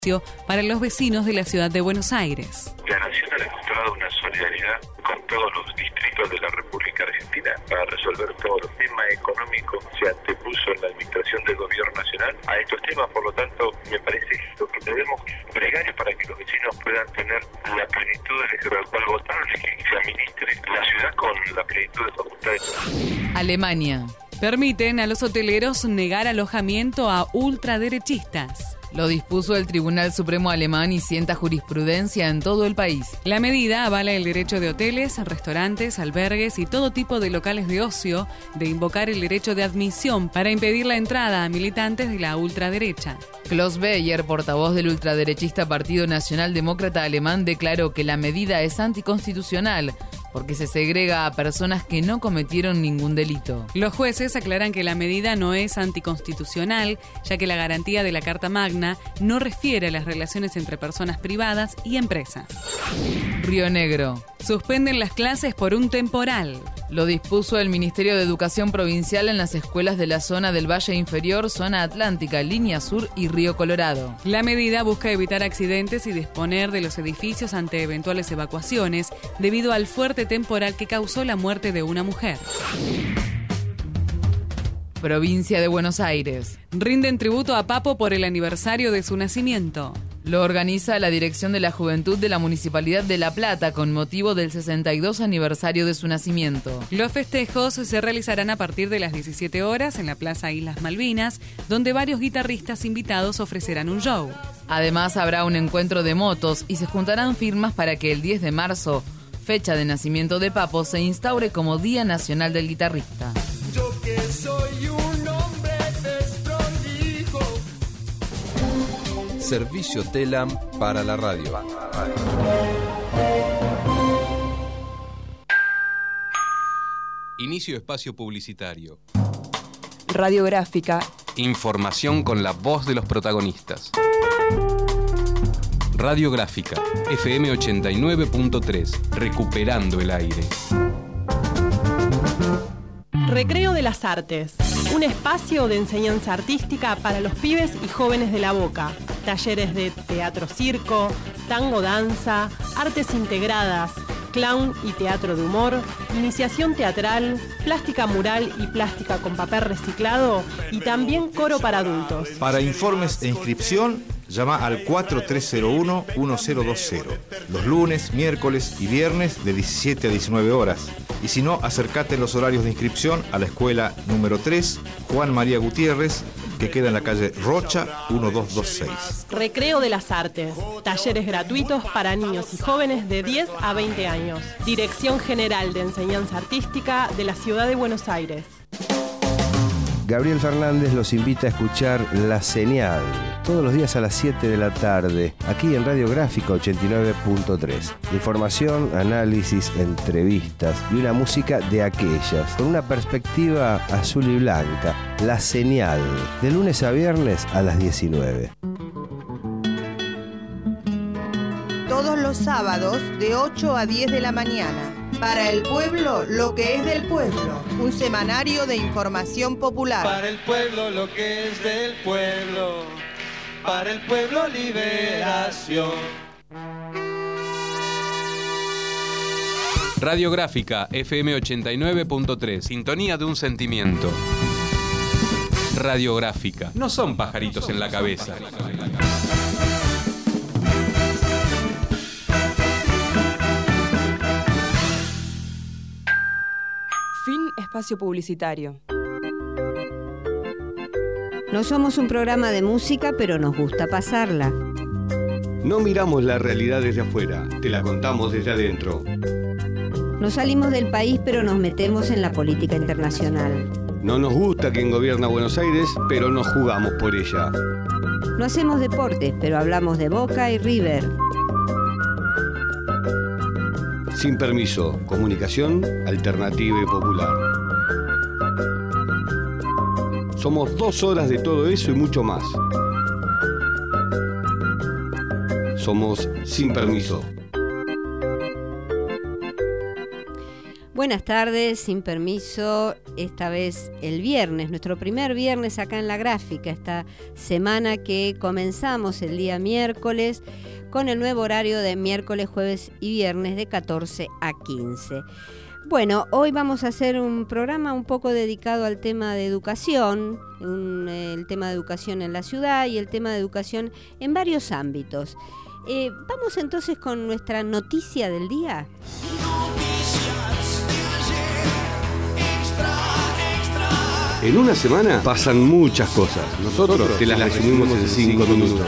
para los vecinos de la ciudad de Buenos Aires. La Nación ha demostrado una solidaridad con todos los distritos de la República Argentina para resolver todo. El tema económico se antepuso en la administración del gobierno nacional a estos temas, por lo tanto, me parece que lo que debemos bregar es para que los vecinos puedan tener la plenitud de la cual votaron y que se administre la ciudad con la plenitud de facultades. Alemania. Permiten a los hoteleros negar alojamiento a ultraderechistas. Lo dispuso el Tribunal Supremo alemán y sienta jurisprudencia en todo el país. La medida avala el derecho de hoteles, restaurantes, albergues y todo tipo de locales de ocio de invocar el derecho de admisión para impedir la entrada a militantes de la ultraderecha. Klaus Beyer, portavoz del ultraderechista Partido Nacional Demócrata Alemán, declaró que la medida es anticonstitucional porque se segrega a personas que no cometieron ningún delito. Los jueces aclaran que la medida no es anticonstitucional, ya que la garantía de la Carta Magna no refiere a las relaciones entre personas privadas y empresas. Río Negro. Suspenden las clases por un temporal. Lo dispuso el Ministerio de Educación Provincial en las escuelas de la zona del Valle Inferior, Zona Atlántica, Línea Sur y Río Colorado. La medida busca evitar accidentes y disponer de los edificios ante eventuales evacuaciones debido al fuerte temporal que causó la muerte de una mujer. Provincia de Buenos Aires. Rinden tributo a Papo por el aniversario de su nacimiento. Lo organiza la Dirección de la Juventud de la Municipalidad de La Plata con motivo del 62 aniversario de su nacimiento. Los festejos se realizarán a partir de las 17 horas en la Plaza Islas Malvinas, donde varios guitarristas invitados ofrecerán un show. Además habrá un encuentro de motos y se juntarán firmas para que el 10 de marzo, fecha de nacimiento de Papo, se instaure como Día Nacional del Guitarrista. Yo que soy un hombre desprolijo. Servicio Telam para la radio. Inicio espacio publicitario. Radiográfica. Información con la voz de los protagonistas. Radiográfica, FM 89.3, recuperando el aire. Recreo de las Artes, un espacio de enseñanza artística para los pibes y jóvenes de La Boca. Talleres de teatro-circo, tango-danza, artes integradas, clown y teatro de humor, iniciación teatral, plástica mural y plástica con papel reciclado y también coro para adultos. Para informes e inscripción, llama al 4301-1020. Los lunes, miércoles y viernes de 17 a 19 horas. Y si no, acércate en los horarios de inscripción a la escuela número 3, Juan María Gutiérrez, que queda en la calle Rocha 1226. Recreo de las Artes, talleres gratuitos para niños y jóvenes de 10 a 20 años. Dirección General de Enseñanza Artística de la Ciudad de Buenos Aires. Gabriel Fernández los invita a escuchar La Señal, todos los días a las 7 de la tarde, aquí en Radiográfica 89.3. Información, análisis, entrevistas y una música de aquellas, con una perspectiva azul y blanca. La Señal, de lunes a viernes a las 19. Todos los sábados de 8 a 10 de la mañana. Para el pueblo, lo que es del pueblo. Un semanario de información popular. Para el pueblo, lo que es del pueblo. Para el pueblo, liberación. Radiográfica, FM 89.3, sintonía de un sentimiento. Radiográfica, no son pajaritos en la cabeza. Fin espacio publicitario. No somos un programa de música, pero nos gusta pasarla. No miramos la realidad desde afuera, te la contamos desde adentro. No salimos del país, pero nos metemos en la política internacional. No nos gusta quien gobierna Buenos Aires, pero nos jugamos por ella. No hacemos deportes, pero hablamos de Boca y River. Sin permiso, comunicación alternativa y popular. Somos 2 horas de todo eso y mucho más. Somos Sin Permiso. Buenas tardes, sin permiso, esta vez el viernes, nuestro primer viernes acá en La Gráfica, esta semana que comenzamos el día miércoles con el nuevo horario de miércoles, jueves y viernes de 14 a 15. Bueno, hoy vamos a hacer un programa un poco dedicado al tema de educación, el tema de educación en la ciudad y el tema de educación en varios ámbitos. Vamos entonces con nuestra noticia del día. En una semana pasan muchas cosas. Nosotros te las resumimos en 5 minutos.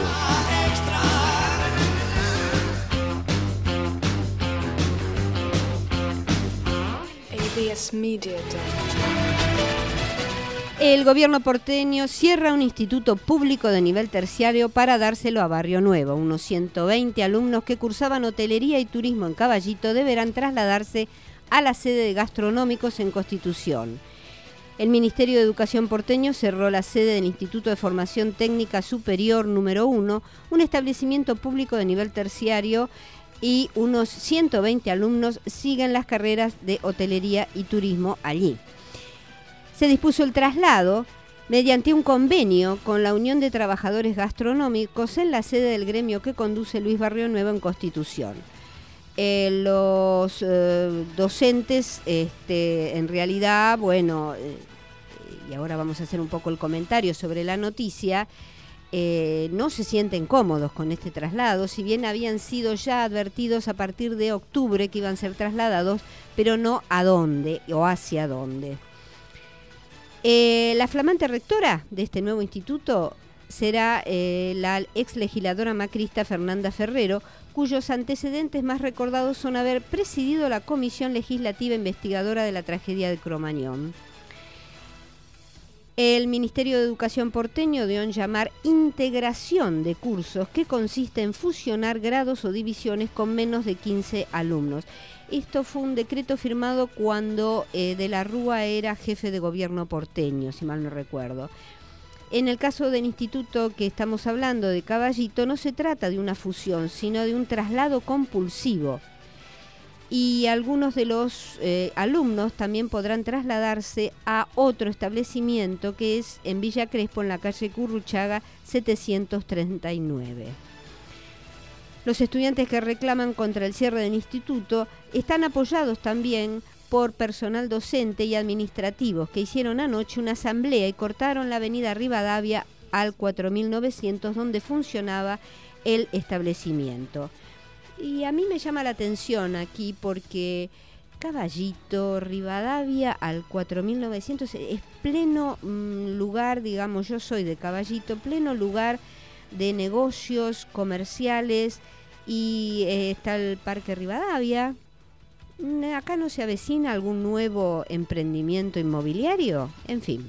El gobierno porteño cierra un instituto público de nivel terciario para dárselo a Barrio Nuevo. Unos 120 alumnos que cursaban hotelería y turismo en Caballito deberán trasladarse a la sede de Gastronómicos en Constitución. El Ministerio de Educación porteño cerró la sede del Instituto de Formación Técnica Superior número 1, un establecimiento público de nivel terciario, y unos 120 alumnos siguen las carreras de hotelería y turismo allí. Se dispuso el traslado mediante un convenio con la Unión de Trabajadores Gastronómicos en la sede del gremio que conduce Luis Barrio Nuevo en Constitución. Los docentes, en realidad, bueno, y ahora vamos a hacer un poco el comentario sobre la noticia, no se sienten cómodos con este traslado, si bien habían sido ya advertidos a partir de octubre que iban a ser trasladados, pero no a dónde o hacia dónde. La flamante rectora de este nuevo instituto será la ex legisladora macrista Fernanda Ferrero, cuyos antecedentes más recordados son haber presidido la Comisión Legislativa Investigadora de la tragedia de Cromañón. El Ministerio de Educación porteño dio en llamar integración de cursos, que consiste en fusionar grados o divisiones con menos de 15 alumnos. Esto fue un decreto firmado cuando de la Rúa era jefe de gobierno porteño, si mal no recuerdo. En el caso del instituto que estamos hablando de Caballito, no se trata de una fusión, sino de un traslado compulsivo. Y algunos de los alumnos también podrán trasladarse a otro establecimiento que es en Villa Crespo, en la calle Curruchaga 739. Los estudiantes que reclaman contra el cierre del instituto están apoyados también por personal docente y administrativos que hicieron anoche una asamblea y cortaron la avenida Rivadavia al 4900, donde funcionaba el establecimiento. Y a mí me llama la atención aquí porque Caballito, Rivadavia al 4900 es pleno lugar, digamos, yo soy de Caballito, pleno lugar de negocios comerciales y está el Parque Rivadavia. ¿Acá no se avecina algún nuevo emprendimiento inmobiliario? En fin.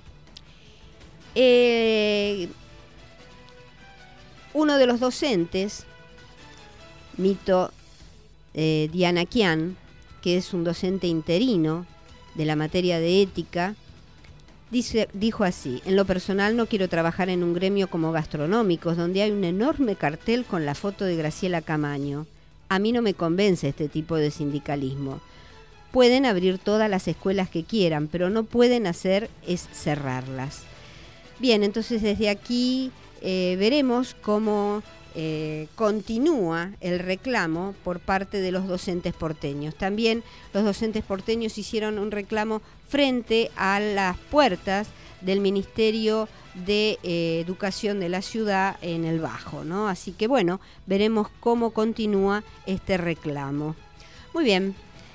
Uno de los docentes, Mito Dianaquian, que es un docente interino de la materia de ética, dijo así: en lo personal no quiero trabajar en un gremio como Gastronómicos, donde hay un enorme cartel con la foto de Graciela Camaño. A mí no me convence este tipo de sindicalismo. Pueden abrir todas las escuelas que quieran, pero no pueden hacer es cerrarlas. Bien, entonces desde aquí veremos cómo continúa el reclamo por parte de los docentes porteños. También los docentes porteños hicieron un reclamo frente a las puertas del Ministerio de Educación de la ciudad en el Bajo, ¿no? Así que bueno, veremos cómo continúa este reclamo. Muy bien.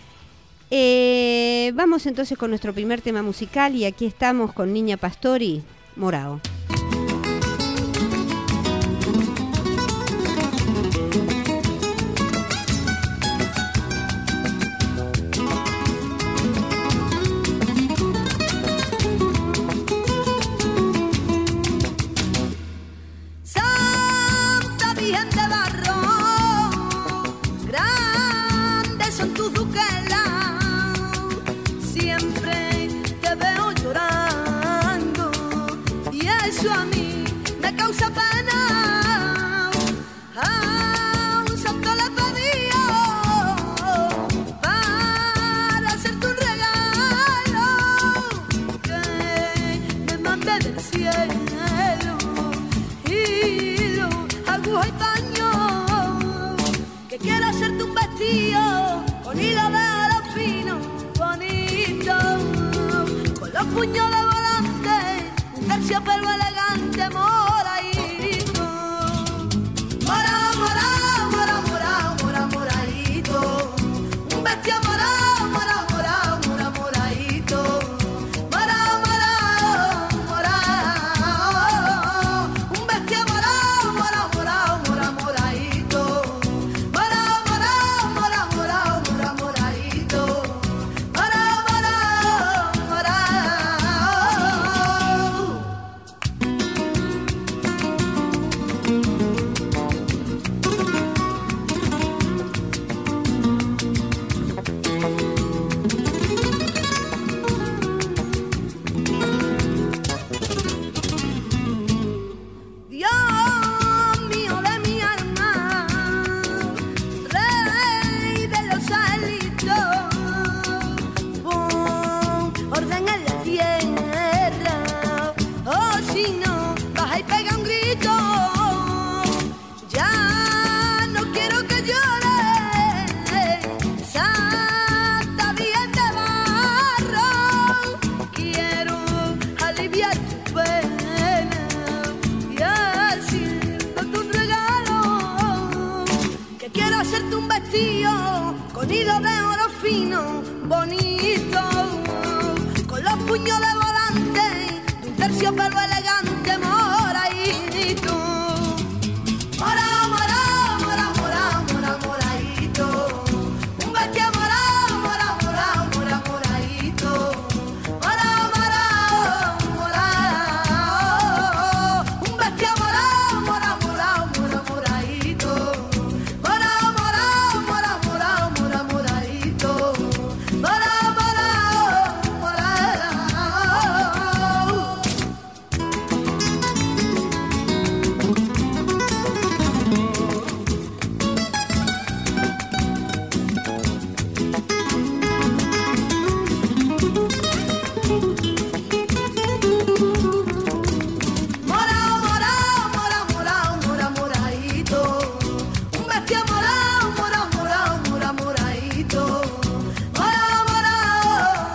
Vamos entonces con nuestro primer tema musical y aquí estamos con Niña Pastori, Morao. Siempre te veo llorando y es que quiero hacerte un vestido con hilo de oro fino, bonito, con los puños de volante, un terciopelo elegante, moradito, morado, morado, morado, morado, morado, moradito, un vestido morado, morado, morado, morado, moradito, morado, morado, morado, un vestido morado, morado, morado, morado, moradito, morado, morado, morado, morado, morado, moradito, morado, morado, Dios mío de mi alma, rey de los alitos, pon orden en la tierra, o si no, baja y pega un grito. Ya no quiero que llores, Santa Virgen de barro, quiero aliviar tu pena y haciéndote un regalo, que quiero hacerte un vestido con hilo de oro fino, bonito, con los puños de volante, un terciopelo elegante, moradito, morado, morado, morado, morado, morado, moradito, un vestido morado, morado, morado, morado, moradito, morado, morado, morado, un vestido morado, morado, morado, morado, moradito, morado, morado, morado, morado, morado, moradito, morado, morado, morado. Morado, morado, morado, morado, morado, moradito, un vestido morado, morado, morado, morado, moradito, morado, morado,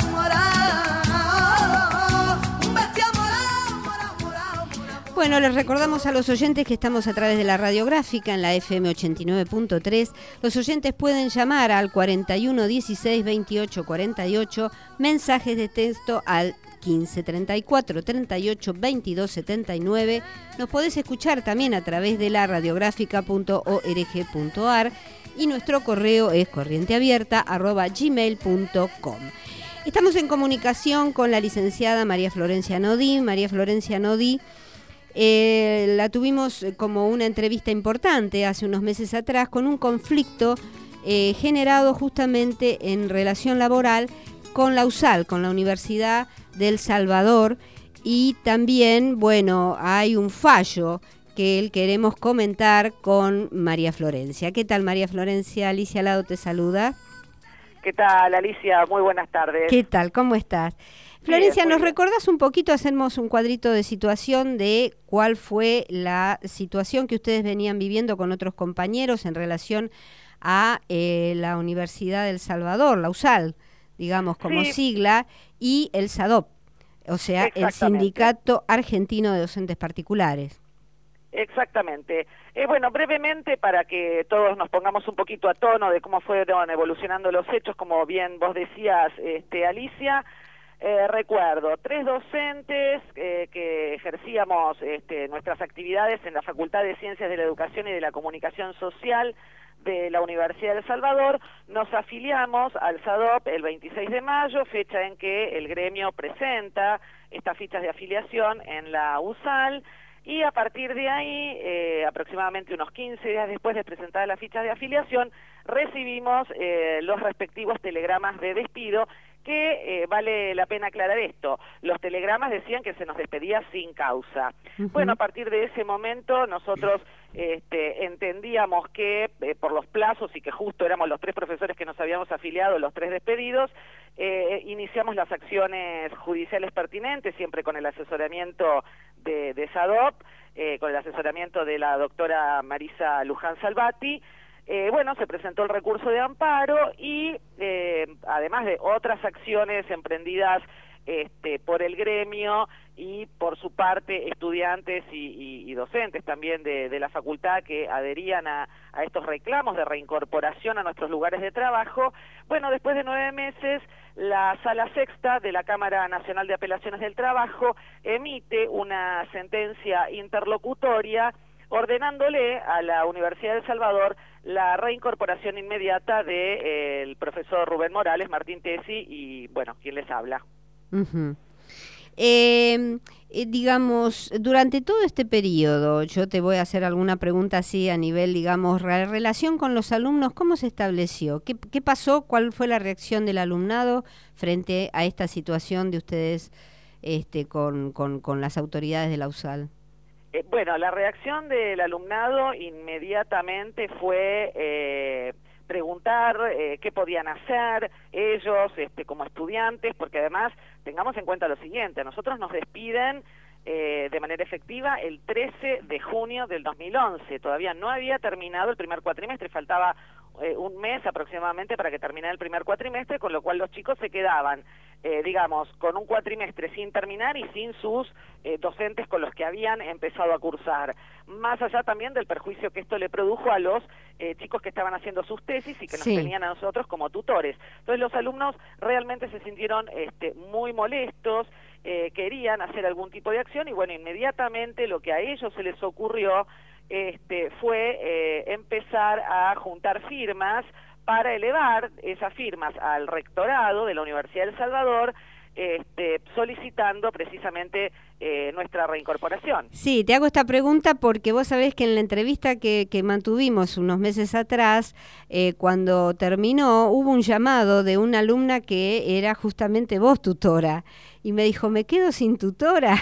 morado, un vestido morado, morado, morado, morado. Bueno, les recordamos a los oyentes que estamos a través de la radiográfica en la FM 89.3. Los oyentes pueden llamar al 41 16 28 48, mensajes de texto al 15 34 38 22 79. Nos podés escuchar también a través de la radiográfica.org.ar y nuestro correo es corrienteabierta@gmail.com. Estamos en comunicación con la licenciada María Florencia Nodí. María Florencia Nodí la tuvimos como una entrevista importante hace unos meses atrás con un conflicto generado justamente en relación laboral con la USAL, con la Universidad del Salvador, y también, bueno, hay un fallo que queremos comentar con María Florencia. ¿Qué tal, María Florencia? Alicia Lado te saluda. ¿Qué tal, Alicia? Muy buenas tardes. ¿Qué tal? ¿Cómo estás? Florencia, Bien, ¿nos bien. recordás un poquito, hacemos un cuadrito de situación de cuál fue la situación que ustedes venían viviendo con otros compañeros en relación a la Universidad del Salvador, la USAL, digamos, como Sí. sigla, y el SADOP, o sea, el Exactamente. Sindicato Argentino de Docentes Particulares? Exactamente. Bueno, brevemente, para que todos nos pongamos un poquito a tono de cómo fueron evolucionando los hechos, como bien vos decías, Alicia, recuerdo 3 docentes que ejercíamos nuestras actividades en la Facultad de Ciencias de la Educación y de la Comunicación Social de la Universidad de El Salvador. Nos afiliamos al SADOP el 26 de mayo, fecha en que el gremio presenta estas fichas de afiliación en la USAL, y a partir de ahí, aproximadamente unos 15 días después de presentar las fichas de afiliación, recibimos los respectivos telegramas de despido, que vale la pena aclarar esto. Los telegramas decían que se nos despedía sin causa. Bueno, a partir de ese momento nosotros entendíamos que por los plazos, y que justo éramos los 3 profesores que nos habíamos afiliado, los 3 despedidos, iniciamos las acciones judiciales pertinentes, siempre con el asesoramiento de SADOP, con el asesoramiento de la doctora Marisa Luján Salvati. Bueno, se presentó el recurso de amparo y además de otras acciones emprendidas por el gremio y por su parte estudiantes y docentes también de la facultad que adherían a estos reclamos de reincorporación a nuestros lugares de trabajo. Bueno, después de 9 meses, la Sala Sexta de la Cámara Nacional de Apelaciones del Trabajo emite una sentencia interlocutoria ordenándole a la Universidad de El Salvador la reincorporación inmediata del profesor Rubén Morales, Martín Tesi y, bueno, quien les habla. Uh-huh. Digamos, durante todo este periodo, yo te voy a hacer alguna pregunta así a nivel, digamos, la relación con los alumnos, ¿cómo se estableció? ¿Qué pasó? ¿Cuál fue la reacción del alumnado frente a esta situación de ustedes con las autoridades de la USAL? Bueno, la reacción del alumnado inmediatamente fue preguntar qué podían hacer ellos como estudiantes, porque además tengamos en cuenta lo siguiente, nosotros nos despiden de manera efectiva el 13 de junio del 2011, todavía no había terminado el primer cuatrimestre, faltaba un mes aproximadamente para que terminara el primer cuatrimestre, con lo cual los chicos se quedaban, digamos, con un cuatrimestre sin terminar y sin sus docentes con los que habían empezado a cursar. Más allá también del perjuicio que esto le produjo a los chicos que estaban haciendo sus tesis y que nos tenían a nosotros como tutores. Entonces los alumnos realmente se sintieron muy molestos, querían hacer algún tipo de acción y bueno, inmediatamente lo que a ellos se les ocurrió fue empezar a juntar firmas para elevar esas firmas al rectorado de la Universidad de El Salvador, solicitando precisamente nuestra reincorporación. Sí, te hago esta pregunta porque vos sabés que en la entrevista que mantuvimos unos meses atrás, cuando terminó, hubo un llamado de una alumna que era justamente vos, tutora, y me dijo, me quedo sin tutora.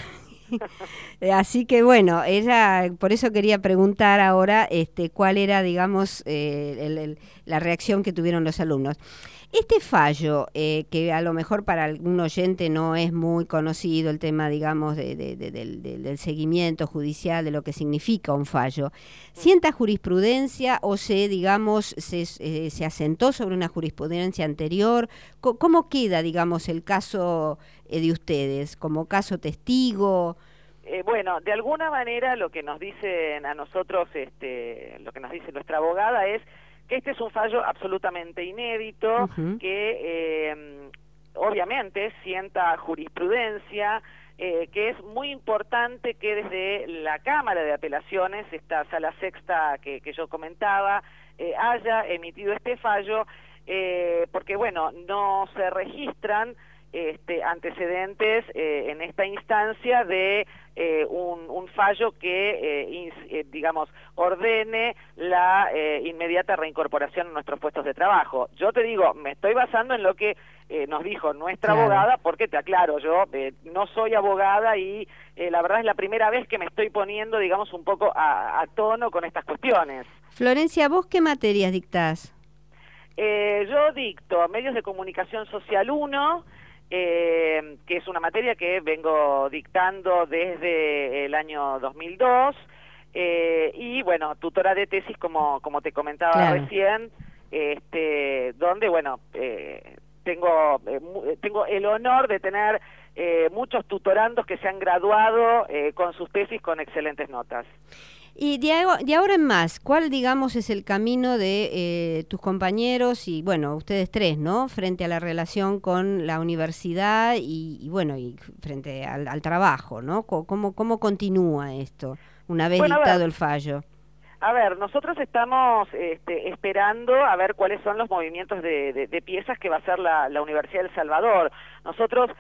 Así que bueno, ella, por eso quería preguntar ahora cuál era, digamos, la reacción que tuvieron los alumnos. Este fallo, que a lo mejor para algún oyente no es muy conocido, el tema, digamos, del seguimiento judicial, de lo que significa un fallo, ¿sienta jurisprudencia o digamos, se asentó sobre una jurisprudencia anterior? ¿Cómo queda, digamos, el caso de ustedes? ¿Como caso testigo? Bueno, de alguna manera lo que nos dicen a nosotros, lo que nos dice nuestra abogada es que este es un fallo absolutamente inédito, que obviamente sienta jurisprudencia, que es muy importante que desde la Cámara de Apelaciones, esta Sala Sexta que yo comentaba, haya emitido este fallo, porque bueno, no se registran antecedentes en esta instancia de un fallo que, digamos, ordene la inmediata reincorporación a nuestros puestos de trabajo. Yo te digo, me estoy basando en lo que nos dijo nuestra abogada, porque te aclaro, yo no soy abogada y la verdad es la primera vez que me estoy poniendo, digamos, un poco a tono con estas cuestiones. Florencia, ¿vos qué materias dictás? Yo dicto Medios de Comunicación Social 1, que es una materia que vengo dictando desde el año 2002, y bueno, tutora de tesis como te comentaba recién, donde bueno, tengo el honor de tener muchos tutorandos que se han graduado con sus tesis con excelentes notas. Y de ahora en más, ¿cuál, digamos, es el camino de tus compañeros y, bueno, ustedes tres, ¿no?, frente a la relación con la universidad y bueno, y frente al trabajo, ¿no? ¿Cómo continúa esto una vez dictado el fallo? A ver, nosotros estamos esperando a ver cuáles son los movimientos de piezas que va a hacer la Universidad de El Salvador. Nosotros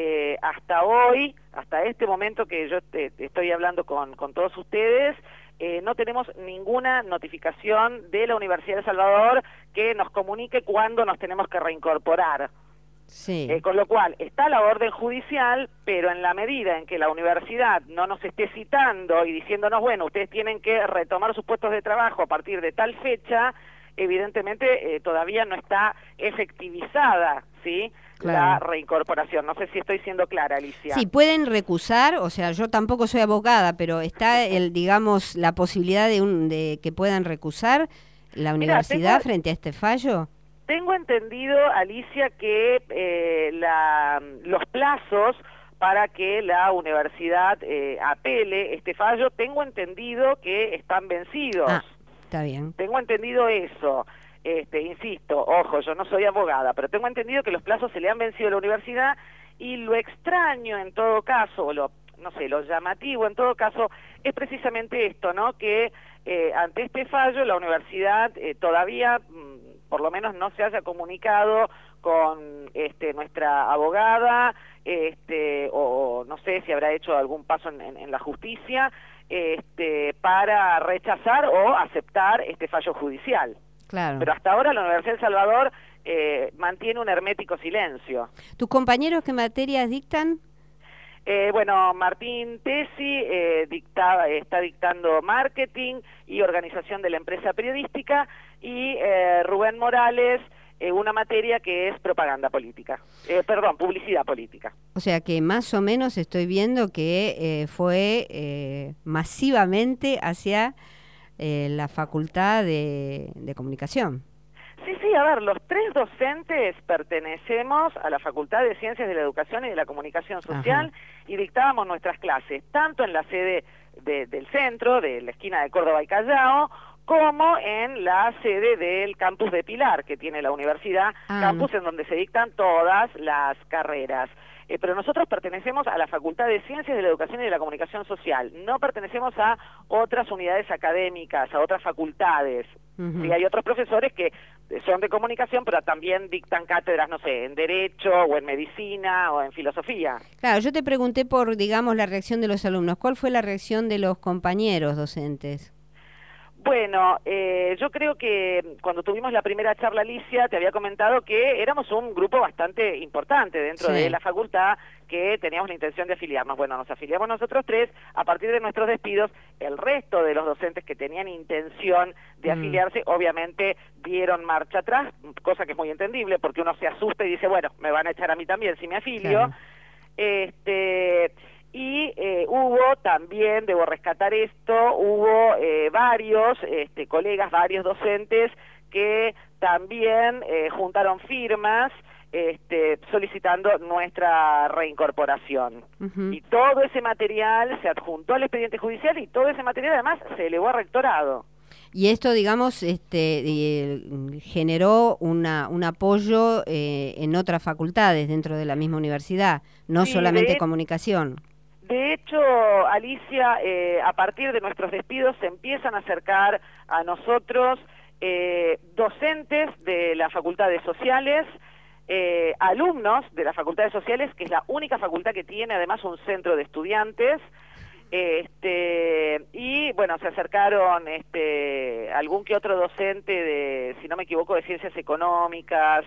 hasta este momento que yo estoy hablando con todos ustedes, no tenemos ninguna notificación de la Universidad de El Salvador que nos comunique cuándo nos tenemos que reincorporar. Sí. Con lo cual, está la orden judicial, pero en la medida en que la universidad no nos esté citando y diciéndonos, bueno, ustedes tienen que retomar sus puestos de trabajo a partir de tal fecha, evidentemente todavía no está efectivizada, ¿sí?, la reincorporación. No sé si estoy siendo clara, Alicia. Sí, pueden recusar, o sea, yo tampoco soy abogada, pero está digamos, la posibilidad de que puedan recusar la universidad frente a este fallo? Tengo entendido, Alicia, que los plazos para que la universidad apele este fallo, tengo entendido que están vencidos. Ah, está bien. Tengo entendido eso. Insisto, ojo, yo no soy abogada, pero tengo entendido que los plazos se le han vencido a la universidad, y lo extraño en todo caso, o lo llamativo en todo caso, es precisamente esto, ¿no? Que ante este fallo la universidad todavía, por lo menos, no se haya comunicado con nuestra abogada, o no sé si habrá hecho algún paso en la justicia, para rechazar o aceptar este fallo judicial. Claro. Pero hasta ahora la Universidad de El Salvador mantiene un hermético silencio. ¿Tus compañeros qué materias dictan? Bueno, Martín Tesi está dictando marketing y organización de la empresa periodística, y Rubén Morales una materia que es propaganda política, publicidad política. O sea que más o menos estoy viendo que fue masivamente hacia la Facultad de Comunicación. Sí, a ver, los 3 docentes pertenecemos a la Facultad de Ciencias de la Educación y de la Comunicación Social. Ajá. Y dictábamos nuestras clases tanto en la sede del centro, de la esquina de Córdoba y Callao, como en la sede del campus de Pilar, que tiene la universidad, campus en donde se dictan todas las carreras. Pero nosotros pertenecemos a la Facultad de Ciencias de la Educación y de la Comunicación Social, no pertenecemos a otras unidades académicas, a otras facultades. Uh-huh. Sí, hay otros profesores que son de comunicación, pero también dictan cátedras, no sé, en Derecho, o en Medicina, o en Filosofía. Claro, yo te pregunté por, digamos, la reacción de los alumnos. ¿Cuál fue la reacción de los compañeros docentes? Bueno, yo creo que cuando tuvimos la primera charla, Alicia, te había comentado que éramos un grupo bastante importante dentro de la facultad, que teníamos la intención de afiliarnos. Bueno, nos afiliamos nosotros 3, a partir de nuestros despidos, el resto de los docentes que tenían intención de afiliarse, obviamente dieron marcha atrás, cosa que es muy entendible, porque uno se asusta y dice, bueno, me van a echar a mí también si me afilio. Claro. Y hubo también, debo rescatar esto, hubo varios colegas, varios docentes que también juntaron firmas solicitando nuestra reincorporación. Uh-huh. Y todo ese material se adjuntó al expediente judicial, y todo ese material además se elevó a rectorado. Y esto, digamos, generó un apoyo en otras facultades dentro de la misma universidad, no solamente comunicación. De hecho, Alicia, a partir de nuestros despidos se empiezan a acercar a nosotros docentes de las facultades sociales, alumnos de las facultades sociales, que es la única facultad que tiene además un centro de estudiantes, y bueno, se acercaron algún que otro docente de, si no me equivoco, de ciencias económicas,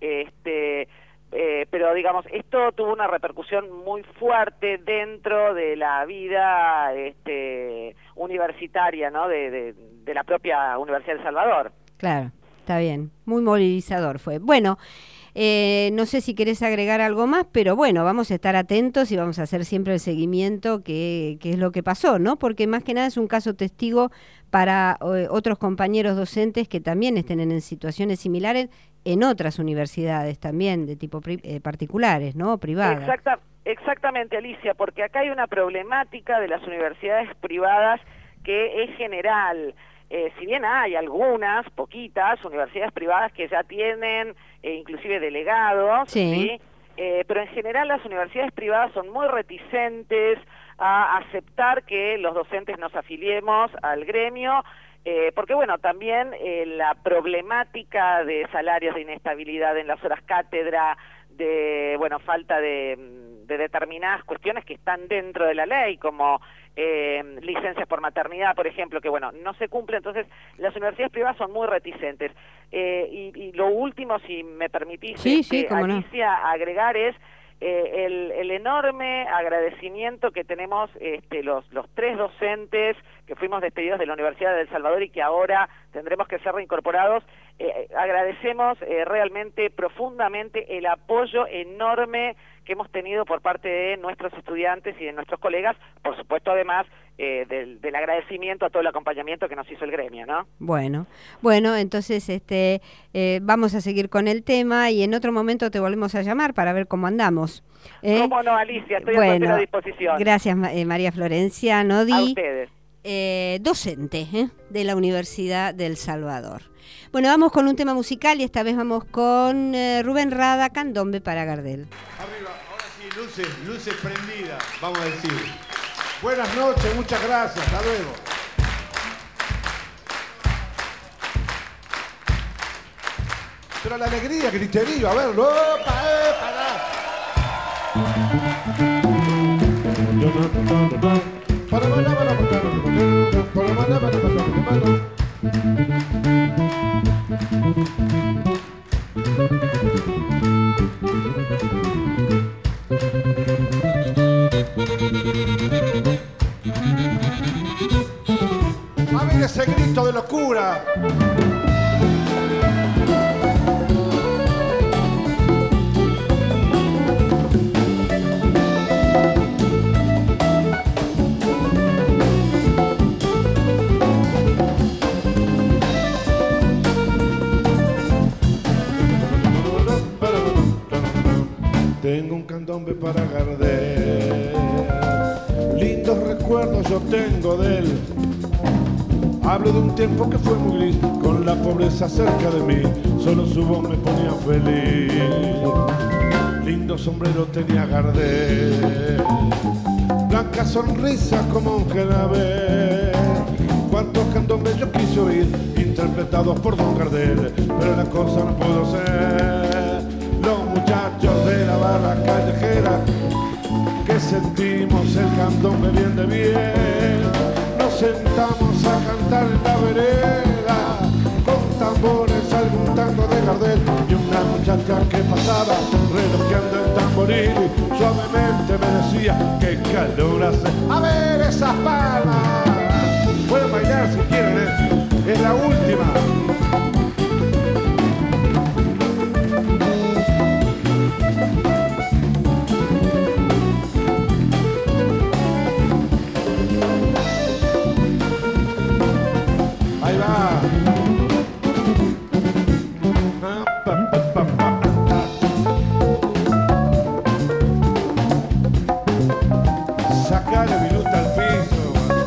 pero digamos, esto tuvo una repercusión muy fuerte dentro de la vida universitaria, ¿no? De la propia Universidad de El Salvador. Claro, está bien, muy movilizador fue. Bueno, no sé si querés agregar algo más, pero bueno, vamos a estar atentos y vamos a hacer siempre el seguimiento que es lo que pasó, ¿no? Porque más que nada es un caso testigo para otros compañeros docentes que también estén en situaciones similares en otras universidades también de tipo particulares, ¿no? Privadas. Exactamente, Alicia, porque acá hay una problemática de las universidades privadas que es general. Si bien hay algunas, poquitas, universidades privadas que ya tienen inclusive delegados, ¿sí? Pero en general las universidades privadas son muy reticentes a aceptar que los docentes nos afiliemos al gremio, porque bueno, también la problemática de salarios, de inestabilidad en las horas cátedra, de bueno, falta de determinadas cuestiones que están dentro de la ley, como licencias por maternidad, por ejemplo, que bueno, no se cumple. Entonces las universidades privadas son muy reticentes. Y lo último, si me permitís, Alicia, agregar es el enorme agradecimiento que tenemos los 3 docentes que fuimos despedidos de la Universidad de El Salvador y que ahora tendremos que ser reincorporados, agradecemos realmente profundamente el apoyo enorme que hemos tenido por parte de nuestros estudiantes y de nuestros colegas, por supuesto además del agradecimiento a todo el acompañamiento que nos hizo el gremio, ¿no? Bueno, entonces vamos a seguir con el tema y en otro momento te volvemos a llamar para ver cómo andamos. Cómo no, Alicia, estoy a tu disposición. Gracias, María Florencia Nodi. A ustedes. Docente de la Universidad del Salvador. Bueno, vamos con un tema musical y esta vez vamos con Rubén Rada, Candombe para Gardel. Arriba, ahora sí, luces prendidas, vamos a decir. Buenas noches, muchas gracias, hasta luego. Pero la alegría, griterío, a verlo. A ver ese grito de locura. Tengo un candombe para Gardel, lindos recuerdos yo tengo de él. Hablo de un tiempo que fue muy gris, con la pobreza cerca de mí, solo su voz me ponía feliz. Lindo sombrero tenía Gardel, blanca sonrisa como un clavel. Cuántos candombes yo quise oír, interpretados por Don Gardel, pero la cosa no pudo ser. Los muchachos de la barra callejera, que sentimos el candombe bien de bien, nos sentamos a cantar en la vereda, con tambores algún tango de Gardel, y una muchacha que pasaba relojeando el tamboril, suavemente me decía que calor hace. A ver esas palmas, pueden bailar si quieren, es la última. Ahí va. Sacale viruta al piso.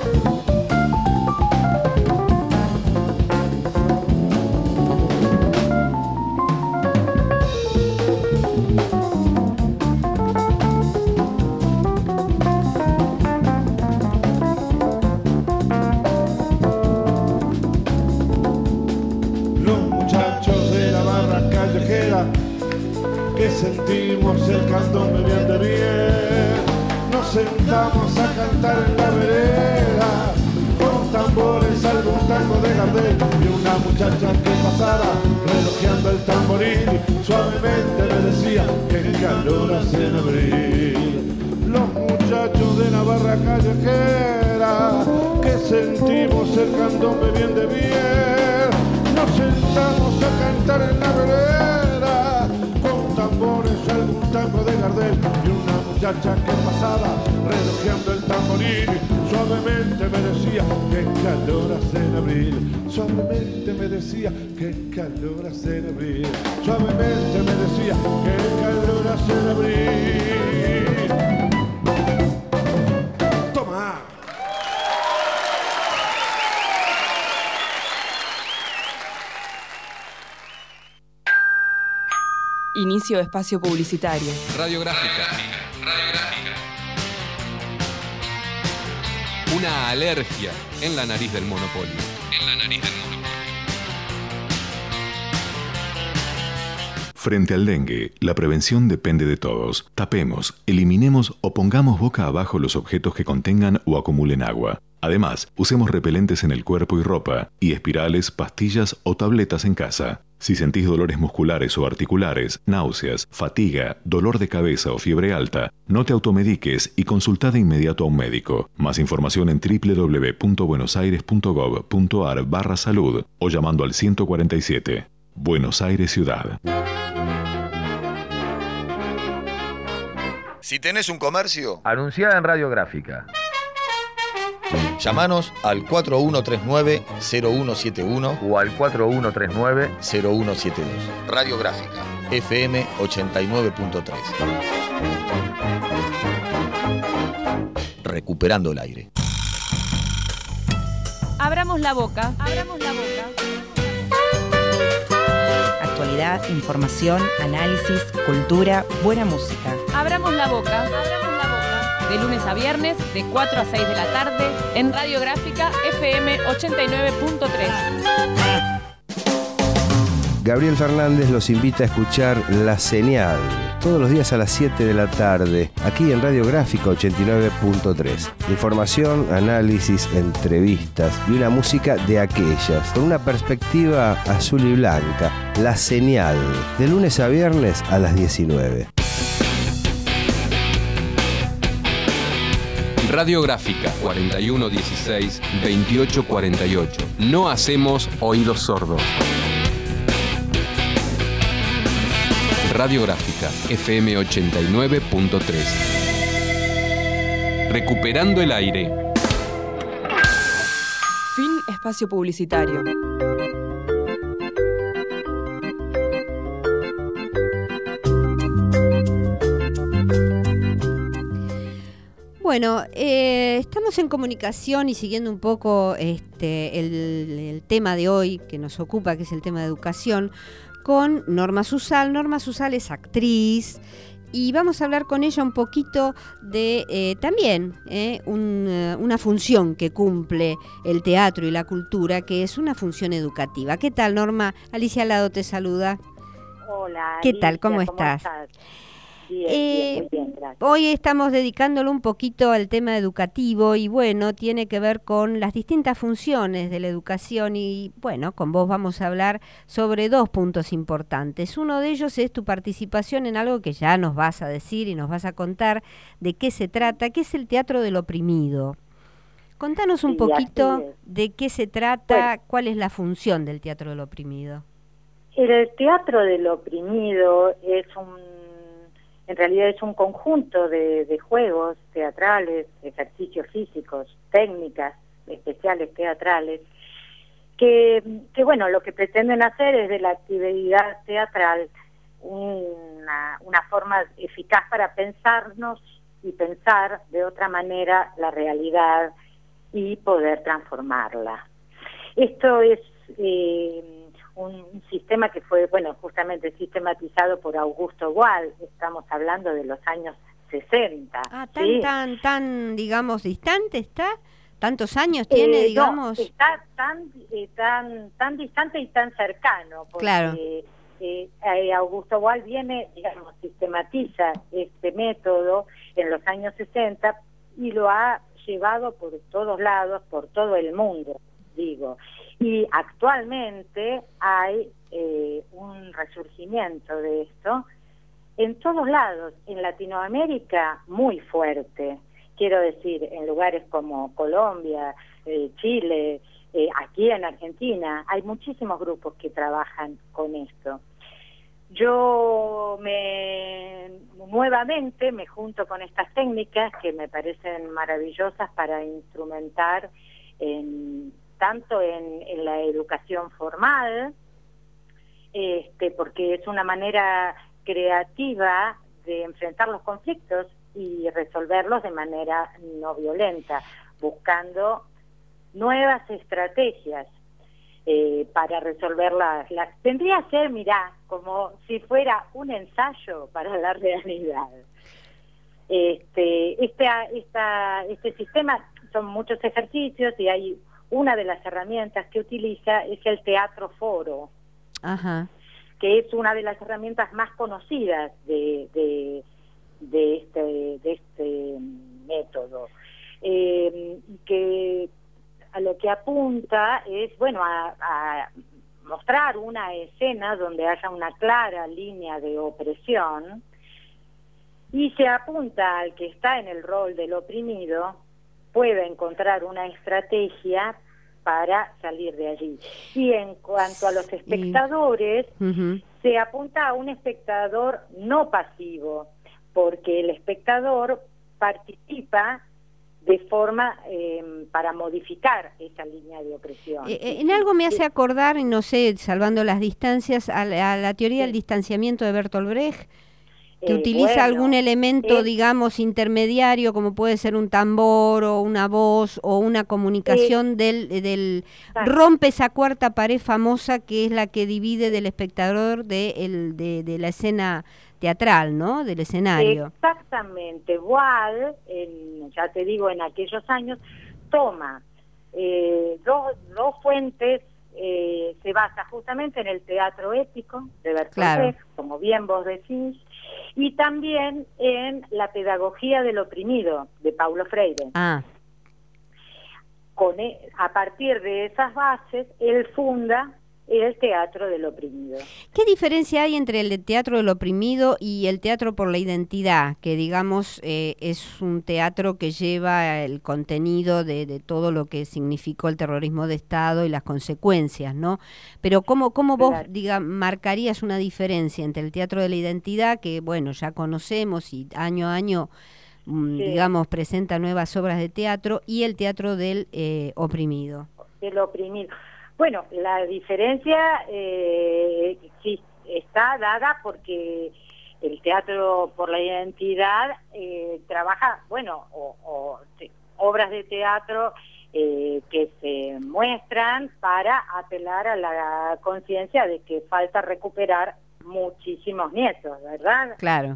Que sentimos el candombe bien de bien, nos sentamos a cantar en la vereda, con tambores algún tango de Gardel, y una muchacha que pasaba relojeando el tamboril, suavemente me decía que calor hace en abril. Los muchachos de la barra callejera, que sentimos el candombe bien de bien, nos sentamos a cantar en la vereda, con tambores algún tango de Gardel, y una muchacha que pasaba relojeando el tamboril, suavemente me decía que calor hace en abril, suavemente me decía que calor hace en abril, suavemente me decía que calor hace en abril. Toma. Inicio de espacio publicitario. Radiográfica. Una alergia en la nariz del monopolio. Frente al dengue, la prevención depende de todos. Tapemos, eliminemos o pongamos boca abajo los objetos que contengan o acumulen agua. Además, usemos repelentes en el cuerpo y ropa, y espirales, pastillas o tabletas en casa. Si sentís dolores musculares o articulares, náuseas, fatiga, dolor de cabeza o fiebre alta, no te automediques y consulta de inmediato a un médico. Más información en www.buenosaires.gov.ar/salud o llamando al 147. Buenos Aires Ciudad. Si tenés un comercio, anunciá en Radiográfica. Llámanos al 4139-0171 o al 4139-0172. Radiográfica, FM 89.3. Recuperando el aire. Abramos la boca. Actualidad, información, análisis, cultura, buena música. Abramos la boca. De lunes a viernes, de 4 a 6 de la tarde, en Radiográfica FM 89.3. Gabriel Fernández los invita a escuchar La Señal, todos los días a las 7 de la tarde, aquí en Radiográfica 89.3. Información, análisis, entrevistas y una música de aquellas, con una perspectiva azul y blanca. La Señal, de lunes a viernes a las 19. Radiográfica 4116-2848. No hacemos oídos sordos. Radiográfica FM 89.3. Recuperando el aire. Fin espacio publicitario. Bueno, estamos en comunicación y siguiendo un poco el tema de hoy que nos ocupa, que es el tema de educación, con Norma Susal. Norma Susal es actriz y vamos a hablar con ella un poquito de también una función que cumple el teatro y la cultura, que es una función educativa. ¿Qué tal, Norma? Alicia Lado te saluda. Hola, ¿Qué Alicia, tal? ¿Cómo estás? Bien, muy bien, gracias. Hoy estamos dedicándolo un poquito al tema educativo y bueno, tiene que ver con las distintas funciones de la educación y bueno, con vos vamos a hablar sobre dos puntos importantes. Uno de ellos es tu participación en algo que ya nos vas a decir y nos vas a contar de qué se trata, que es el Teatro del Oprimido. Contanos un poquito de qué se trata, cuál es la función del Teatro del Oprimido. El Teatro del Oprimido en realidad es un conjunto de juegos teatrales, ejercicios físicos, técnicas especiales teatrales, que bueno, lo que pretenden hacer es de la actividad teatral una forma eficaz para pensarnos y pensar de otra manera la realidad y poder transformarla. Esto es un sistema que fue, bueno, justamente sistematizado por Augusto Boal. Estamos hablando de los años 60. Ah, ¿sí? tan, digamos, distante está. ¿Tantos años tiene, digamos? No, está tan distante y tan cercano, porque claro. Augusto Boal viene, digamos, sistematiza este método en los años 60 y lo ha llevado por todos lados, por todo el mundo, digo. Y actualmente hay un resurgimiento de esto en todos lados, en Latinoamérica muy fuerte, quiero decir, en lugares como Colombia, Chile, aquí en Argentina, hay muchísimos grupos que trabajan con esto. Yo nuevamente me junto con estas técnicas que me parecen maravillosas para instrumentar tanto en la educación formal, porque es una manera creativa de enfrentar los conflictos y resolverlos de manera no violenta, buscando nuevas estrategias para resolverlas. Tendría que ser, mirá, como si fuera un ensayo para la realidad. Este sistema son muchos ejercicios y hay una de las herramientas que utiliza es el teatro foro, ajá, que es una de las herramientas más conocidas de este método, que a lo que apunta es, bueno, a mostrar una escena donde haya una clara línea de opresión y se apunta al que está en el rol del oprimido pueda encontrar una estrategia para salir de allí. Y en cuanto a los espectadores, se apunta a un espectador no pasivo, porque el espectador participa de forma para modificar esa línea de opresión. En algo me hace acordar, no sé, salvando las distancias, a la teoría del distanciamiento de Bertolt Brecht, que utiliza algún elemento, digamos, intermediario, como puede ser un tambor o una voz o una comunicación rompe esa cuarta pared famosa que es la que divide del espectador de la escena teatral, ¿no? Del escenario. Exactamente. Wall, ya te digo, en aquellos años, toma dos fuentes, se basa justamente en el teatro épico de Bertolt Brecht, como bien vos decís, y también en la pedagogía del oprimido de Paulo Freire. A partir de esas bases, él funda el teatro del oprimido. ¿Qué diferencia hay entre el teatro del oprimido y el teatro por la identidad? Que digamos es un teatro que lleva el contenido de todo lo que significó el terrorismo de Estado y las consecuencias, ¿no? Pero ¿cómo vos marcarías una diferencia entre el teatro de la identidad, que bueno, ya conocemos y año a año digamos presenta nuevas obras de teatro, y el teatro del oprimido? Del oprimido. Bueno, la diferencia sí está dada porque el teatro por la identidad trabaja, bueno, obras de teatro que se muestran para apelar a la conciencia de que falta recuperar muchísimos nietos, ¿verdad? Claro.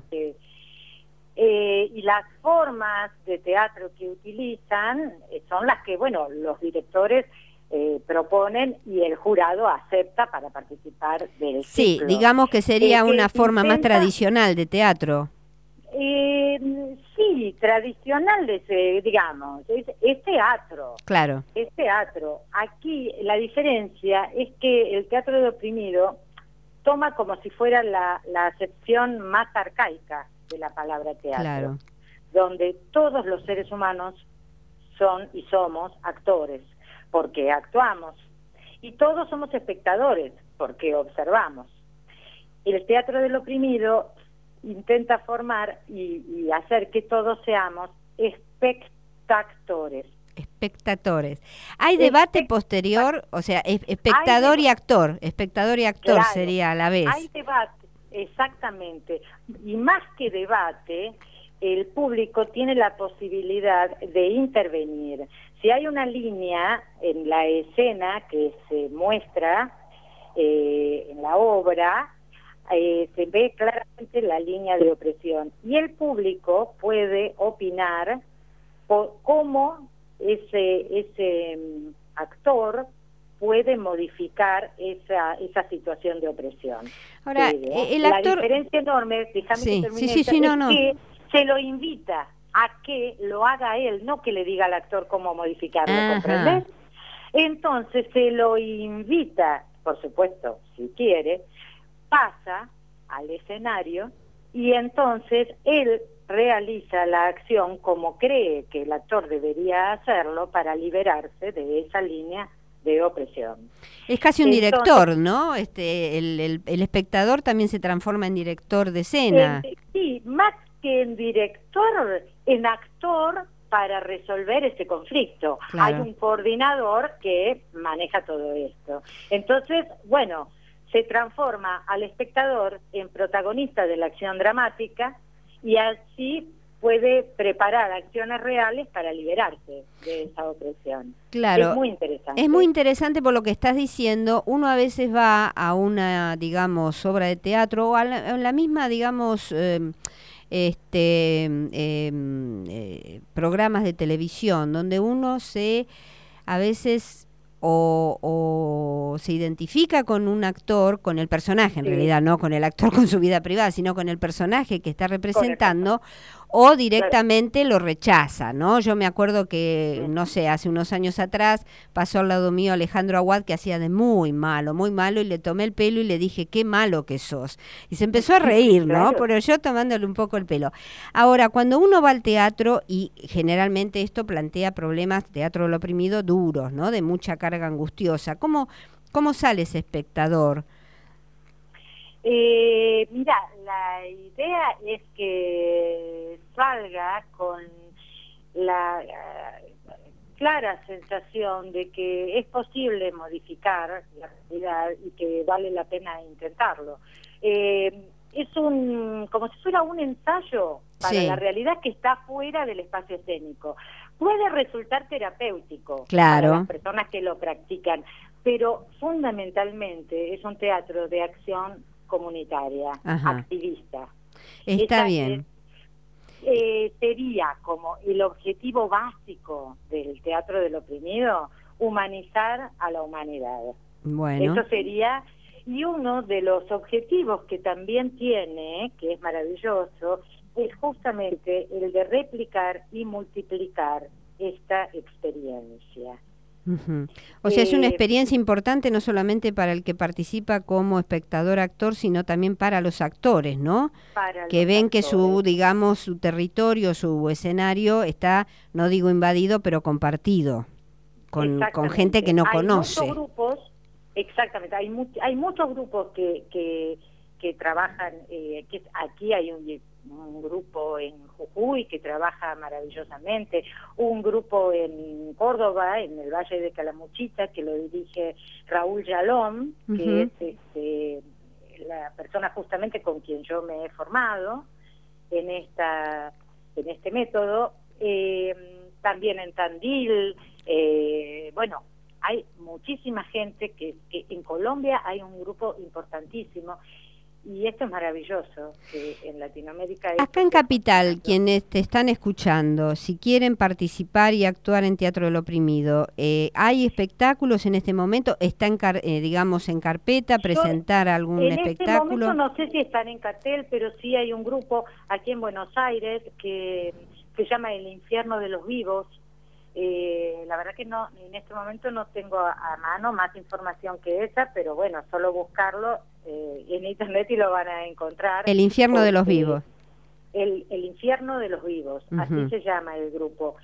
Y las formas de teatro que utilizan son las que, bueno, los directores proponen y el jurado acepta para participar del ciclo. Sí, digamos que sería una forma más tradicional de teatro. Sí, tradicional, digamos, es teatro. Claro. Es teatro. Aquí la diferencia es que el teatro de oprimido toma como si fuera la acepción más arcaica de la palabra teatro. Claro. Donde todos los seres humanos son y somos actores, porque actuamos, y todos somos espectadores, porque observamos. El teatro del oprimido intenta formar y hacer que todos seamos espectadores. Espectadores. ¿Hay debate posterior? O sea, espectador y actor. Espectador y actor, claro, sería a la vez. Hay debate, exactamente. Y más que debate, el público tiene la posibilidad de intervenir. Si hay una línea en la escena que se muestra en la obra, se ve claramente la línea de opresión y el público puede opinar cómo ese actor puede modificar esa situación de opresión. Ahora, el actor... La diferencia enorme, déjame que termine, es que se lo invita a que lo haga él, no que le diga al actor cómo modificarlo, ¿comprendes? Entonces se lo invita, por supuesto, si quiere, pasa al escenario y entonces él realiza la acción como cree que el actor debería hacerlo para liberarse de esa línea de opresión. Es casi un director, ¿no? El espectador también se transforma en director de escena. Sí, más que en director, en actor para resolver ese conflicto. Claro. Hay un coordinador que maneja todo esto. Entonces, bueno, se transforma al espectador en protagonista de la acción dramática y así puede preparar acciones reales para liberarse de esa opresión. Claro. Es muy interesante. Es muy interesante por lo que estás diciendo. Uno a veces va a una, digamos, obra de teatro o a la misma, digamos, programas de televisión, donde uno a veces o se identifica con un actor, con el personaje en realidad, no con el actor con su vida privada, sino con el personaje que está representando, o directamente lo rechaza, ¿no? Yo me acuerdo que, no sé, hace unos años atrás pasó al lado mío Alejandro Aguad, que hacía de muy malo, y le tomé el pelo y le dije, qué malo que sos. Y se empezó a reír, ¿no? Claro. Pero yo tomándole un poco el pelo. Ahora, cuando uno va al teatro, y generalmente esto plantea problemas, teatro del oprimido, duros, ¿no? De mucha carga angustiosa. ¿Cómo sale ese espectador? Mira, la idea es que salga con la clara sensación de que es posible modificar la realidad y que vale la pena intentarlo. Es como si fuera un ensayo para la realidad que está fuera del espacio escénico. Puede resultar terapéutico Claro. para las personas que lo practican, pero fundamentalmente es un teatro de acción comunitaria, Ajá. activista. Está bien. Sería como el objetivo básico del teatro del oprimido, humanizar a la humanidad. Bueno. Eso sería, y uno de los objetivos que también tiene, que es maravilloso, es justamente el de replicar y multiplicar esta experiencia. Uh-huh. O sea, es una experiencia importante no solamente para el que participa como espectador actor, sino también para los actores, ¿no? Que ven que su territorio, su escenario está, no digo invadido, pero compartido con gente que no conoce. Hay muchos grupos, exactamente, hay muchos grupos que trabajan, que aquí hay un grupo en Jujuy que trabaja maravillosamente, un grupo en Córdoba, en el Valle de Calamuchita, que lo dirige Raúl Yalom, que es la persona justamente con quien yo me he formado en este método. También en Tandil, bueno, hay muchísima gente que en Colombia hay un grupo importantísimo. Y esto es maravilloso, que en Latinoamérica... Acá en Capital, quienes te están escuchando, si quieren participar y actuar en Teatro del Oprimido, ¿hay espectáculos en este momento? ¿Está digamos en carpeta presentar algún espectáculo? En este momento no sé si están en cartel, pero sí hay un grupo aquí en Buenos Aires que se llama El Infierno de los Vivos. La verdad que no, en este momento no tengo a mano más información que esa, pero bueno, solo buscarlo en internet y lo van a encontrar. El Infierno de los Vivos. El Infierno de los Vivos, así se llama el grupo.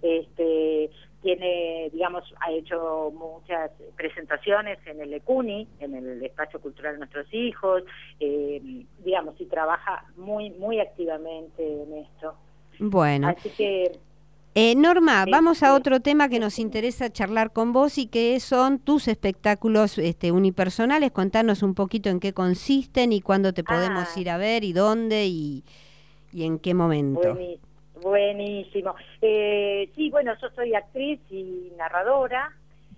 Tiene, digamos, ha hecho muchas presentaciones en el ECUNI, en el Espacio Cultural de Nuestros Hijos, digamos, y trabaja muy activamente en esto. Bueno. Así que... Norma, vamos a otro tema que nos interesa charlar con vos y que son tus espectáculos unipersonales. Contanos un poquito en qué consisten y cuándo te podemos ir a ver y dónde y en qué momento. Buenísimo. Sí, bueno, yo soy actriz y narradora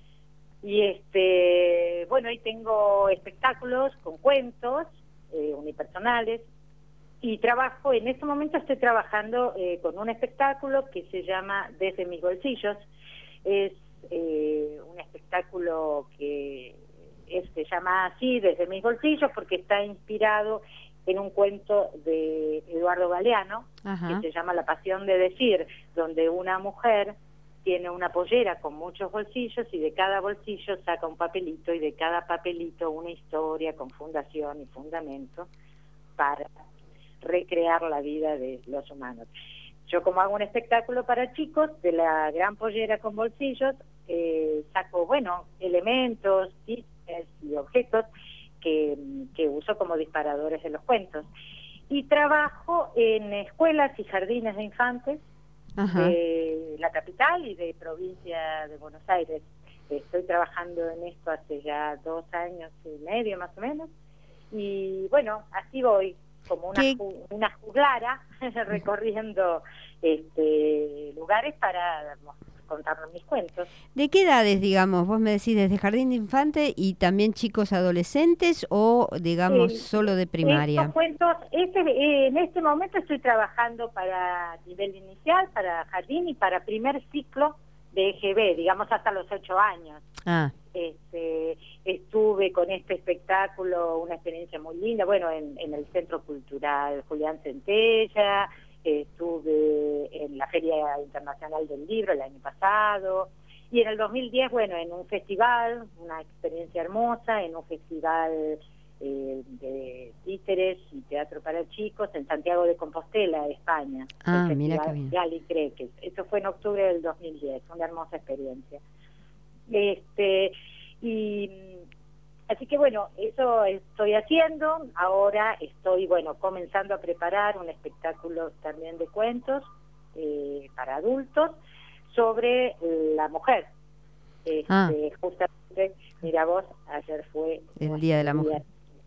y bueno, ahí tengo espectáculos con cuentos unipersonales. Y trabajo, en este momento estoy trabajando con un espectáculo que se llama Desde mis bolsillos. Es un espectáculo que se llama así, Desde mis bolsillos, porque está inspirado en un cuento de Eduardo Galeano, que se llama La pasión de decir, donde una mujer tiene una pollera con muchos bolsillos y de cada bolsillo saca un papelito y de cada papelito una historia con fundación y fundamento para recrear la vida de los humanos. Yo, como hago un espectáculo para chicos, de la gran pollera con bolsillos, saco, bueno, elementos, chistes y objetos que uso como disparadores de los cuentos. Y trabajo en escuelas y jardines de infantes de la capital y de provincia de Buenos Aires. Estoy trabajando en esto hace ya 2 años y medio más o menos. Y bueno, así voy, como una juglara recorriendo lugares para contarnos mis cuentos. ¿De qué edades, digamos? Vos me decís desde jardín de infante y también chicos adolescentes o, digamos, solo de primaria. Estos cuentos, en este momento estoy trabajando para nivel inicial, para jardín y para primer ciclo de EGB, digamos hasta los 8 años. Estuve con este espectáculo, una experiencia muy linda, bueno, en el Centro Cultural Julián Centella, estuve en la Feria Internacional del Libro el año pasado, y en el 2010, bueno, en un festival, una experiencia hermosa, en un festival de títeres y teatro para chicos en Santiago de Compostela, España. Ah, mira qué bien. Gali Creques. Eso fue en octubre del 2010, una hermosa experiencia. Y así que bueno, eso estoy haciendo. Ahora estoy, bueno, comenzando a preparar un espectáculo también de cuentos para adultos sobre la mujer. Justamente, mira vos, ayer fue el Día de la Mujer.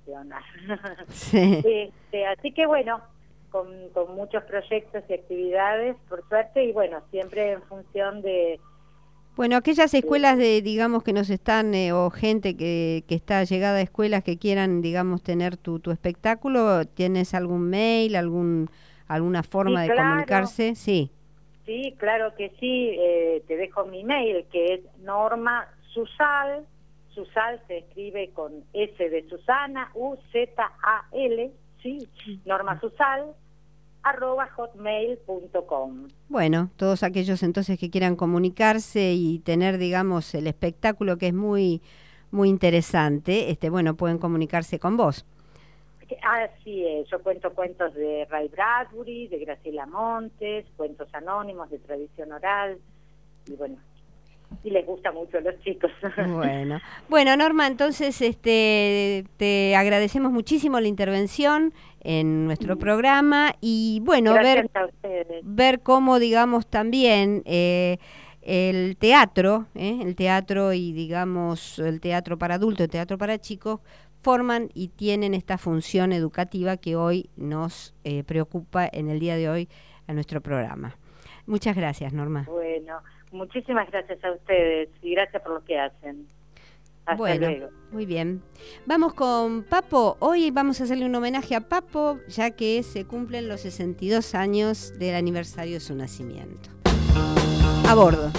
Sí. Así que bueno, con muchos proyectos y actividades, por suerte, y bueno, siempre en función de... Bueno, aquellas escuelas digamos, que nos están, o gente que está llegada a escuelas que quieran, digamos, tener tu espectáculo, ¿tienes algún mail, alguna forma de comunicarse? Sí. Sí, claro que sí. Te dejo mi mail, que es Norma Susal. Susal se escribe con S de Susana, U-Z-A-L, ¿sí? Norma Susal, @hotmail.com. Bueno, todos aquellos entonces que quieran comunicarse y tener, digamos, el espectáculo, que es muy, muy interesante, bueno, pueden comunicarse con vos. Así es, yo cuento cuentos de Ray Bradbury, de Graciela Montes, cuentos anónimos de tradición oral, y bueno, y les gusta mucho a los chicos. Bueno, Norma, entonces te agradecemos muchísimo la intervención en nuestro programa, y bueno, ver cómo, digamos, también el teatro y, digamos, el teatro para adultos, el teatro para chicos, forman y tienen esta función educativa que hoy nos preocupa en el día de hoy a nuestro programa. Muchas gracias, Norma. Bueno, muchísimas gracias a ustedes y gracias por lo que hacen. Hasta luego. Muy bien. Vamos con Papo. Hoy vamos a hacerle un homenaje a Papo, ya que se cumplen los 62 años del aniversario de su nacimiento. A bordo.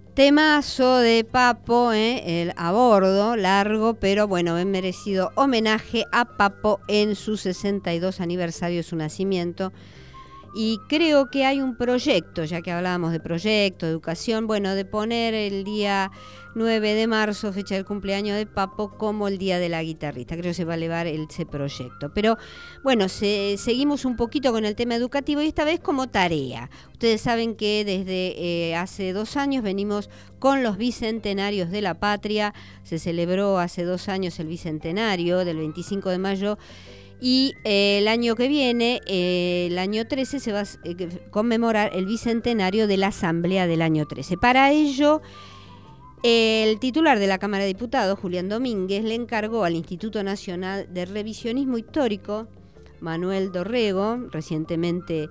Temazo de Papo, el A Bordo, largo, pero bueno, he merecido homenaje a Papo en su 62 aniversario de su nacimiento. Y creo que hay un proyecto, ya que hablábamos de proyecto, educación, bueno, de poner el día 9 de marzo, fecha del cumpleaños de Papo, como el Día de la Guitarrista. Creo que se va a elevar ese proyecto. Pero bueno, seguimos un poquito con el tema educativo y esta vez como tarea. Ustedes saben que desde hace 2 años venimos con los bicentenarios de la patria. Se celebró hace 2 años el bicentenario del 25 de mayo. Y el año que viene, el año 13, se va a conmemorar el bicentenario de la Asamblea del año 13. Para ello, el titular de la Cámara de Diputados, Julián Domínguez, le encargó al Instituto Nacional de Revisionismo Histórico, Manuel Dorrego, recientemente,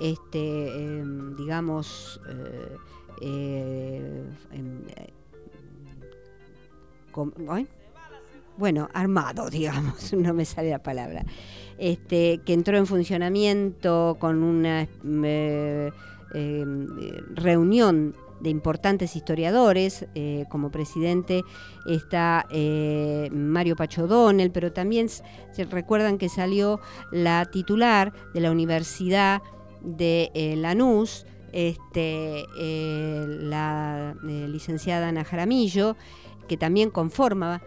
armado, digamos, no me sale la palabra, que entró en funcionamiento con una reunión de importantes historiadores, como presidente está Mario Pacho O'Donnell, pero también se recuerdan que salió la titular de la Universidad de Lanús, la licenciada Ana Jaramillo, que también conforma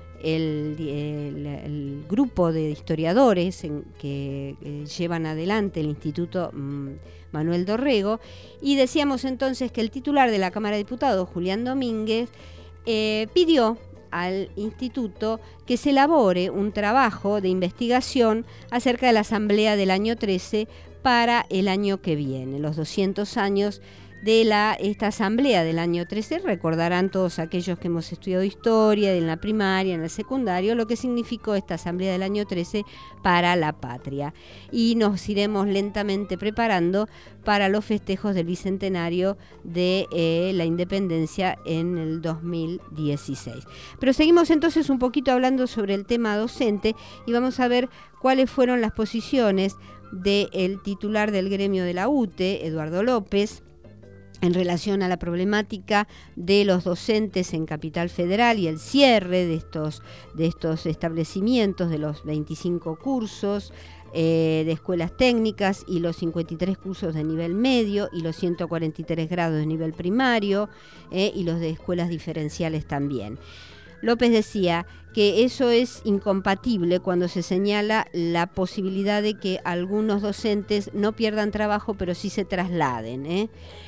el grupo de historiadores que llevan adelante el Instituto Manuel Dorrego, y decíamos entonces que el titular de la Cámara de Diputados, Julián Domínguez, pidió al instituto que se elabore un trabajo de investigación acerca de la Asamblea del año 13 para el año que viene, los 200 años de esta asamblea del año 13. Recordarán todos aquellos que hemos estudiado historia en la primaria, en el secundario, lo que significó esta asamblea del año 13 para la patria. Y nos iremos lentamente preparando para los festejos del bicentenario de la independencia en el 2016. Pero seguimos entonces un poquito hablando sobre el tema docente y vamos a ver cuáles fueron las posiciones del titular del gremio de la UTE, Eduardo López, en relación a la problemática de los docentes en Capital Federal y el cierre de estos establecimientos, de los 25 cursos de escuelas técnicas y los 53 cursos de nivel medio y los 143 grados de nivel primario y los de escuelas diferenciales también. López decía que eso es incompatible cuando se señala la posibilidad de que algunos docentes no pierdan trabajo, pero sí se trasladen,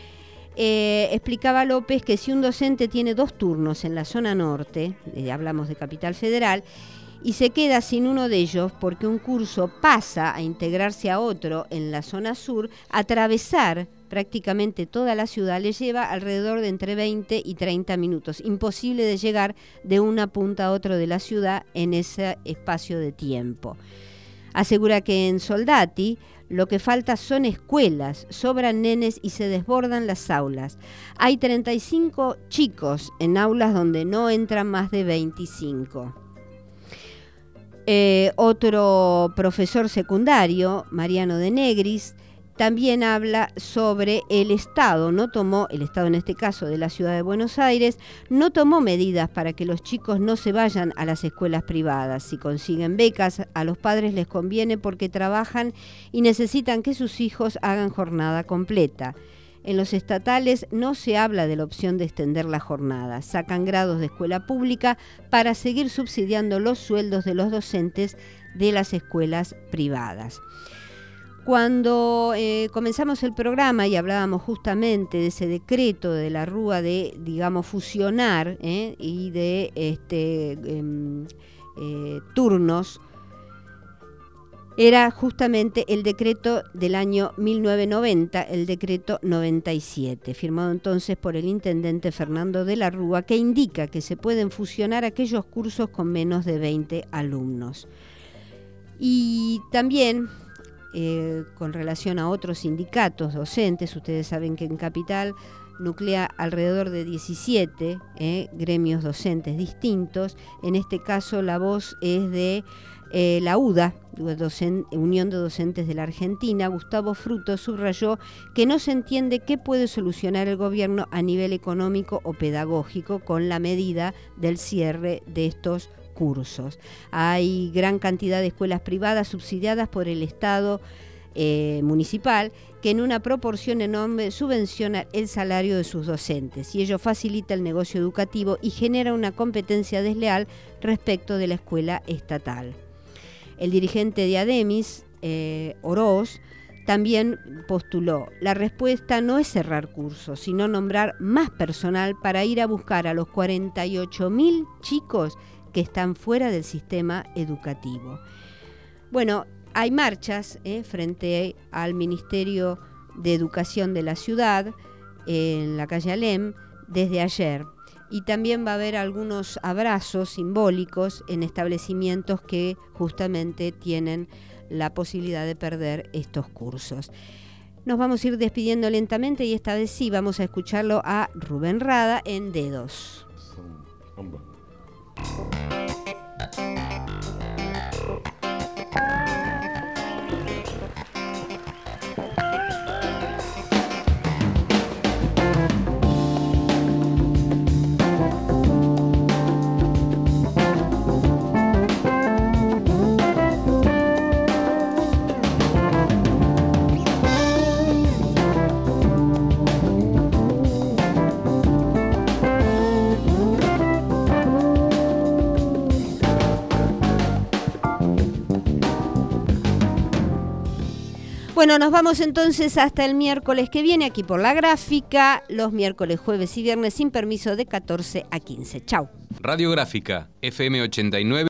explicaba López que si un docente tiene 2 turnos en la zona norte, hablamos de Capital Federal, y se queda sin uno de ellos porque un curso pasa a integrarse a otro en la zona sur, atravesar prácticamente toda la ciudad le lleva alrededor de entre 20 y 30 minutos. Imposible de llegar de una punta a otra de la ciudad en ese espacio de tiempo. Asegura que en Soldati lo que falta son escuelas, sobran nenes y se desbordan las aulas. Hay 35 chicos en aulas donde no entran más de 25. Otro profesor secundario, Mariano de Negris, también habla sobre el Estado. El Estado en este caso de la Ciudad de Buenos Aires, no tomó medidas para que los chicos no se vayan a las escuelas privadas. Si consiguen becas, a los padres les conviene porque trabajan y necesitan que sus hijos hagan jornada completa. En los estatales no se habla de la opción de extender la jornada. Sacan grados de escuela pública para seguir subsidiando los sueldos de los docentes de las escuelas privadas. Cuando comenzamos el programa y hablábamos justamente de ese decreto de la Rúa de, fusionar y de turnos, era justamente el decreto del año 1990, el decreto 97, firmado entonces por el intendente Fernando de la Rúa, que indica que se pueden fusionar aquellos cursos con menos de 20 alumnos. Y también con relación a otros sindicatos docentes, ustedes saben que en Capital nuclea alrededor de 17 gremios docentes distintos. En este caso la voz es de La UDA, Unión de Docentes de la Argentina, Gustavo Fruto, subrayó que no se entiende qué puede solucionar el gobierno a nivel económico o pedagógico con la medida del cierre de estos cursos. Hay gran cantidad de escuelas privadas subsidiadas por el Estado municipal que en una proporción enorme subvenciona el salario de sus docentes y ello facilita el negocio educativo y genera una competencia desleal respecto de la escuela estatal. El dirigente de ADEMIS, Oroz, también postuló: la respuesta no es cerrar cursos, sino nombrar más personal para ir a buscar a los 48.000 chicos que están fuera del sistema educativo. Bueno, hay marchas frente al Ministerio de Educación de la ciudad, en la calle Alem, desde ayer. Y también va a haber algunos abrazos simbólicos en establecimientos que justamente tienen la posibilidad de perder estos cursos. Nos vamos a ir despidiendo lentamente y esta vez sí vamos a escucharlo a Rubén Rada en Dedos. Bueno, nos vamos entonces hasta el miércoles que viene aquí por La Gráfica, los miércoles, jueves y viernes sin permiso de 14 a 15. Chau. Radiográfica, FM 89.